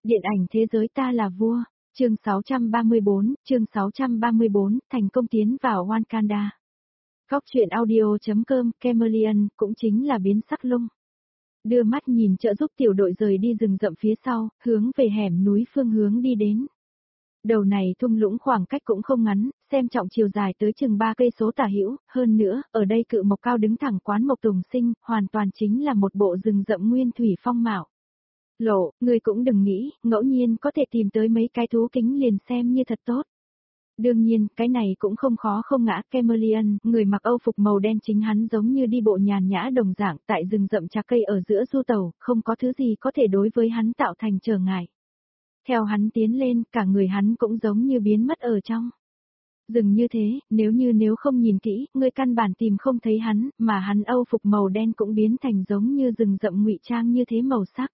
Điện ảnh thế giới ta là vua, chương 634, thành công tiến vào Wakanda. Góc truyện audio.com, Chameleon, cũng chính là biến sắc lung. Đưa mắt nhìn trợ giúp tiểu đội rời đi rừng rậm phía sau, hướng về hẻm núi phương hướng đi đến. Đầu này thung lũng khoảng cách cũng không ngắn, xem trọng chiều dài tới chừng 3 cây số tả hữu, hơn nữa, ở đây cự mộc cao đứng thẳng quán mộc tùng sinh, hoàn toàn chính là một bộ rừng rậm nguyên thủy phong mạo. Lộ, người cũng đừng nghĩ, ngẫu nhiên có thể tìm tới mấy cái thú kính liền xem như thật tốt. Đương nhiên, cái này cũng không khó không ngã. Chameleon, người mặc âu phục màu đen chính hắn giống như đi bộ nhàn nhã đồng dạng tại rừng rậm trà cây ở giữa du tàu, không có thứ gì có thể đối với hắn tạo thành trở ngại. Theo hắn tiến lên, cả người hắn cũng giống như biến mất ở trong rừng như thế, nếu không nhìn kỹ, ngươi căn bản tìm không thấy hắn, mà hắn âu phục màu đen cũng biến thành giống như rừng rậm ngụy trang như thế màu sắc.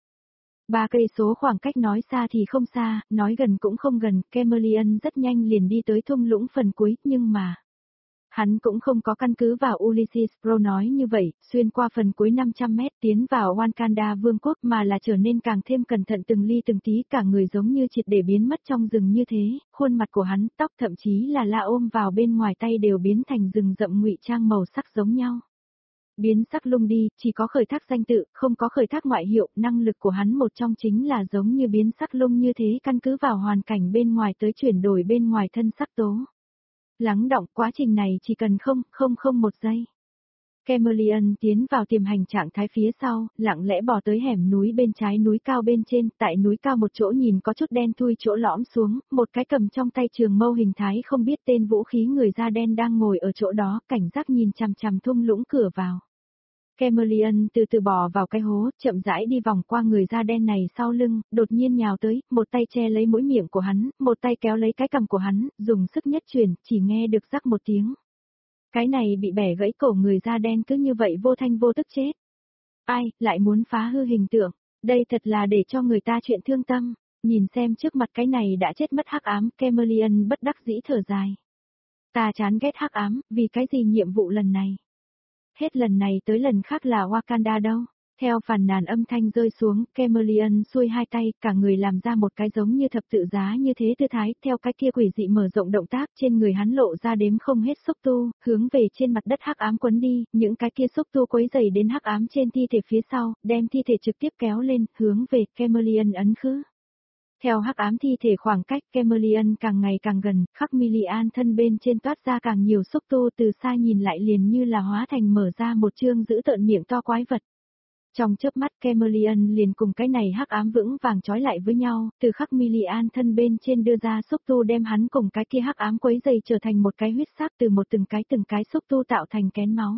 3 cây số khoảng cách nói xa thì không xa, nói gần cũng không gần, Chameleon rất nhanh liền đi tới thung lũng phần cuối, nhưng mà hắn cũng không có căn cứ vào Ulysses Pro nói như vậy, xuyên qua phần cuối 500 mét tiến vào Wakanda vương quốc mà là trở nên càng thêm cẩn thận từng ly từng tí, cả người giống như triệt để biến mất trong rừng như thế, khuôn mặt của hắn, tóc thậm chí là la ôm vào bên ngoài tay đều biến thành rừng rậm ngụy trang màu sắc giống nhau. Biến sắc lung đi, chỉ có khởi thác danh tự, không có khởi thác ngoại hiệu, năng lực của hắn một trong chính là giống như biến sắc lung như thế, căn cứ vào hoàn cảnh bên ngoài tới chuyển đổi bên ngoài thân sắc tố. Lắng đọng, quá trình này chỉ cần không một giây. Chameleon tiến vào tiềm hành trạng thái phía sau, lặng lẽ bỏ tới hẻm núi bên trái núi cao bên trên, tại núi cao một chỗ nhìn có chút đen thui chỗ lõm xuống, một cái cầm trong tay trường mâu hình thái không biết tên vũ khí người da đen đang ngồi ở chỗ đó, cảnh giác nhìn chằm chằm thung lũng cửa vào. Chameleon từ từ bò vào cái hố, chậm rãi đi vòng qua người da đen này sau lưng, đột nhiên nhào tới, một tay che lấy mũi miệng của hắn, một tay kéo lấy cái cằm của hắn, dùng sức nhất chuyển, chỉ nghe được rắc một tiếng. Cái này bị bẻ gãy cổ người da đen cứ như vậy vô thanh vô tức chết. Ai, lại muốn phá hư hình tượng, đây thật là để cho người ta chuyện thương tâm, nhìn xem trước mặt cái này đã chết mất hắc ám, Chameleon bất đắc dĩ thở dài. Ta chán ghét hắc ám, vì cái gì nhiệm vụ lần này? Hết lần này tới lần khác là Wakanda đâu. Theo phàn nàn âm thanh rơi xuống, Chameleon xuôi hai tay, cả người làm ra một cái giống như thập tự giá như thế tư thái, theo cái kia quỷ dị mở rộng động tác, trên người hắn lộ ra đếm không hết xúc tu, hướng về trên mặt đất hắc ám quấn đi, những cái kia xúc tu quấy dày đến hắc ám trên thi thể phía sau, đem thi thể trực tiếp kéo lên, hướng về Chameleon ấn khứ. Theo hắc ám thi thể khoảng cách, Chameleon càng ngày càng gần, khắc Milian thân bên trên toát ra càng nhiều xúc tu, từ xa nhìn lại liền như là hóa thành mở ra một chương giữ tợn miệng to quái vật. Trong chớp mắt Chameleon liền cùng cái này hắc ám vững vàng trói lại với nhau, từ khắc Milian thân bên trên đưa ra xúc tu đem hắn cùng cái kia hắc ám quấy dày trở thành một cái huyết sắc, từ một từng cái xúc tu tạo thành kén máu.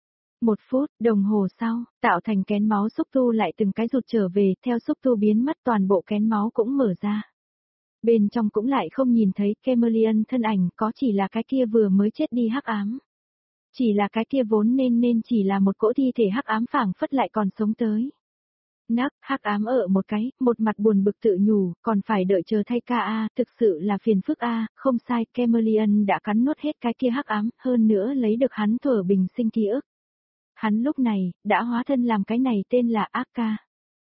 1 phút, đồng hồ sau, tạo thành kén máu xúc tu lại từng cái rụt trở về, theo xúc tu biến mất toàn bộ kén máu cũng mở ra. Bên trong cũng lại không nhìn thấy Chameleon thân ảnh, có chỉ là cái kia vừa mới chết đi hắc ám. Chỉ là cái kia vốn nên chỉ là một cỗ thi thể hắc ám phảng phất lại còn sống tới. Nắc, hắc ám ở một mặt buồn bực tự nhủ, còn phải đợi chờ thay ca a, thực sự là phiền phức a, không sai, Chameleon đã cắn nuốt hết cái kia hắc ám, hơn nữa lấy được hắn thuở bình sinh ký ức. Hắn lúc này, đã hóa thân làm cái này tên là Aka.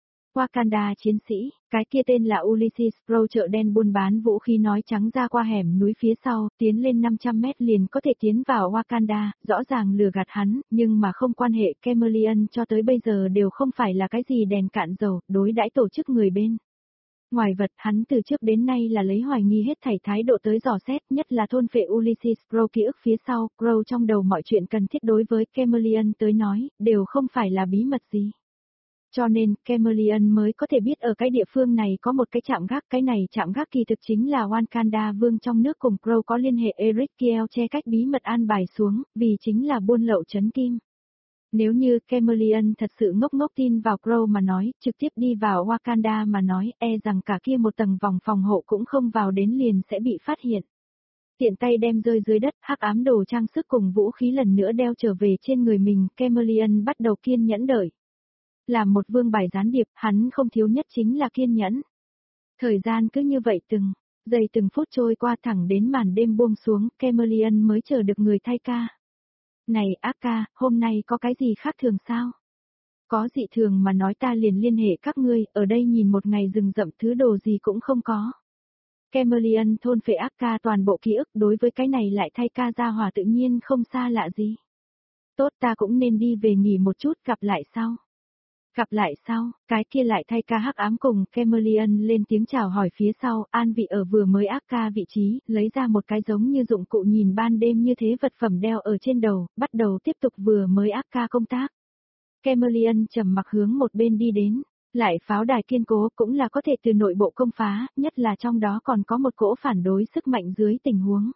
Wakanda chiến sĩ, cái kia tên là Ulysses Pro chợ đen buôn bán vũ khí nói trắng ra qua hẻm núi phía sau, tiến lên 500 mét liền có thể tiến vào Wakanda, rõ ràng lừa gạt hắn, nhưng mà không quan hệ, Chameleon cho tới bây giờ đều không phải là cái gì đèn cạn dầu, đối đãi tổ chức người bên. Ngoài vật, hắn từ trước đến nay là lấy hoài nghi hết thảy thái độ tới dò xét, nhất là thôn phệ Ulysses Pro ký ức phía sau, Crow trong đầu mọi chuyện cần thiết đối với Chameleon tới nói, đều không phải là bí mật gì. Cho nên, Chameleon mới có thể biết ở cái địa phương này có một cái trạm gác, cái này trạm gác kỳ thực chính là Wakanda vương trong nước cùng Crow có liên hệ Eric Kiel che cách bí mật an bài xuống, vì chính là buôn lậu trấn kim. Nếu như Chameleon thật sự ngốc tin vào Crow mà nói, trực tiếp đi vào Wakanda mà nói, rằng cả kia một tầng vòng phòng hộ cũng không vào đến liền sẽ bị phát hiện. Tiện tay đem rơi dưới đất, hắc ám đồ trang sức cùng vũ khí lần nữa đeo trở về trên người mình, Chameleon bắt đầu kiên nhẫn đợi. Làm một vương bài gián điệp, hắn không thiếu nhất chính là kiên nhẫn. Thời gian cứ như vậy từng phút trôi qua thẳng đến màn đêm buông xuống, Chameleon mới chờ được người thay ca. Này Aka, hôm nay có cái gì khác thường sao? Có dị thường mà nói ta liền liên hệ các ngươi, ở đây nhìn một ngày rừng rậm thứ đồ gì cũng không có. Camellian thôn phệ ác ca toàn bộ ký ức đối với cái này lại thay ca gia hỏa tự nhiên không xa lạ gì. Tốt ta cũng nên đi về nghỉ một chút, gặp lại sau. Gặp lại sau, cái kia lại thay ca hắc ám cùng Camellian lên tiếng chào hỏi phía sau, An Vị ở vừa mới ác ca vị trí, lấy ra một cái giống như dụng cụ nhìn ban đêm như thế vật phẩm đeo ở trên đầu, bắt đầu tiếp tục vừa mới ác ca công tác. Camellian trầm mặc hướng một bên đi đến, lại pháo đài kiên cố cũng là có thể từ nội bộ công phá, nhất là trong đó còn có một cỗ phản đối sức mạnh dưới tình huống.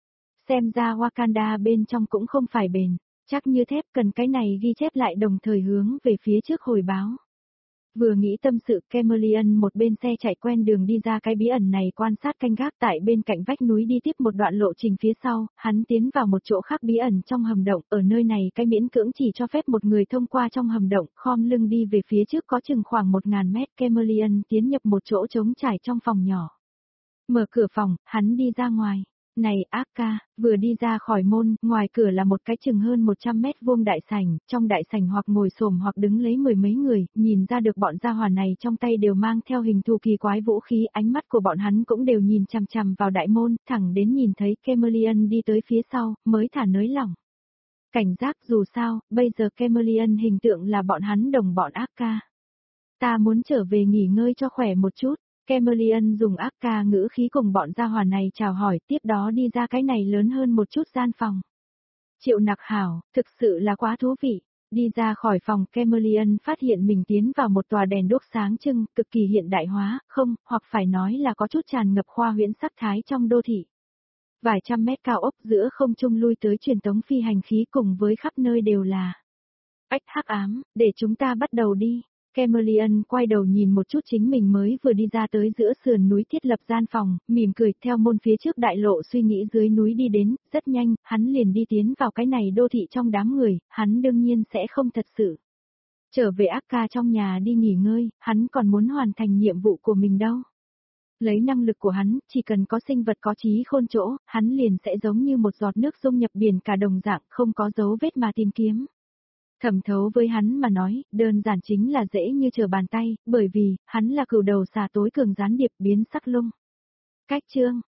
Xem ra Wakanda bên trong cũng không phải bền, chắc như thép cần cái này ghi chép lại đồng thời hướng về phía trước hồi báo. Vừa nghĩ tâm sự Camellian một bên xe chạy quen đường đi ra cái bí ẩn này quan sát canh gác tại bên cạnh vách núi đi tiếp một đoạn lộ trình phía sau, hắn tiến vào một chỗ khác bí ẩn trong hầm động, ở nơi này cái miễn cưỡng chỉ cho phép một người thông qua trong hầm động, khom lưng đi về phía trước có chừng khoảng 1000 mét. Camellian tiến nhập một chỗ trống trải trong phòng nhỏ. Mở cửa phòng, hắn đi ra ngoài. Này ác ca, vừa đi ra khỏi môn, ngoài cửa là một cái chừng hơn 100 mét vuông đại sảnh, trong đại sảnh hoặc ngồi xổm hoặc đứng lấy mười mấy người, nhìn ra được bọn gia hỏa này trong tay đều mang theo hình thù kỳ quái vũ khí, ánh mắt của bọn hắn cũng đều nhìn chằm chằm vào đại môn, thẳng đến nhìn thấy Camellian đi tới phía sau, mới thả nới lỏng. Cảnh giác dù sao, bây giờ Camellian hình tượng là bọn hắn đồng bọn ác ca. Ta muốn trở về nghỉ ngơi cho khỏe một chút. Camellian dùng ác ca ngữ khí cùng bọn gia hỏa này chào hỏi, tiếp đó đi ra cái này lớn hơn một chút gian phòng. Triệu Nặc hảo, thực sự là quá thú vị. Đi ra khỏi phòng, Camellian phát hiện mình tiến vào một tòa đèn đuốc sáng trưng, cực kỳ hiện đại hóa, không, hoặc phải nói là có chút tràn ngập khoa huyễn sắc thái trong đô thị. Vài trăm mét cao ốc giữa không trung lui tới truyền tống phi hành khí cùng với khắp nơi đều là ách hắc ám, để chúng ta bắt đầu đi. Camellian quay đầu nhìn một chút chính mình mới vừa đi ra tới giữa sườn núi thiết lập gian phòng, mỉm cười theo môn phía trước đại lộ suy nghĩ dưới núi đi đến, rất nhanh, hắn liền đi tiến vào cái này đô thị trong đám người, hắn đương nhiên sẽ không thật sự trở về ác ca trong nhà đi nghỉ ngơi, hắn còn muốn hoàn thành nhiệm vụ của mình đâu. Lấy năng lực của hắn, chỉ cần có sinh vật có trí khôn chỗ, hắn liền sẽ giống như một giọt nước dung nhập biển cả đồng dạng, không có dấu vết mà tìm kiếm. Thẩm Thấu với hắn mà nói, đơn giản chính là dễ như trở bàn tay, bởi vì, hắn là cửu đầu xà tối cường gián điệp biến sắc lung. Cách chương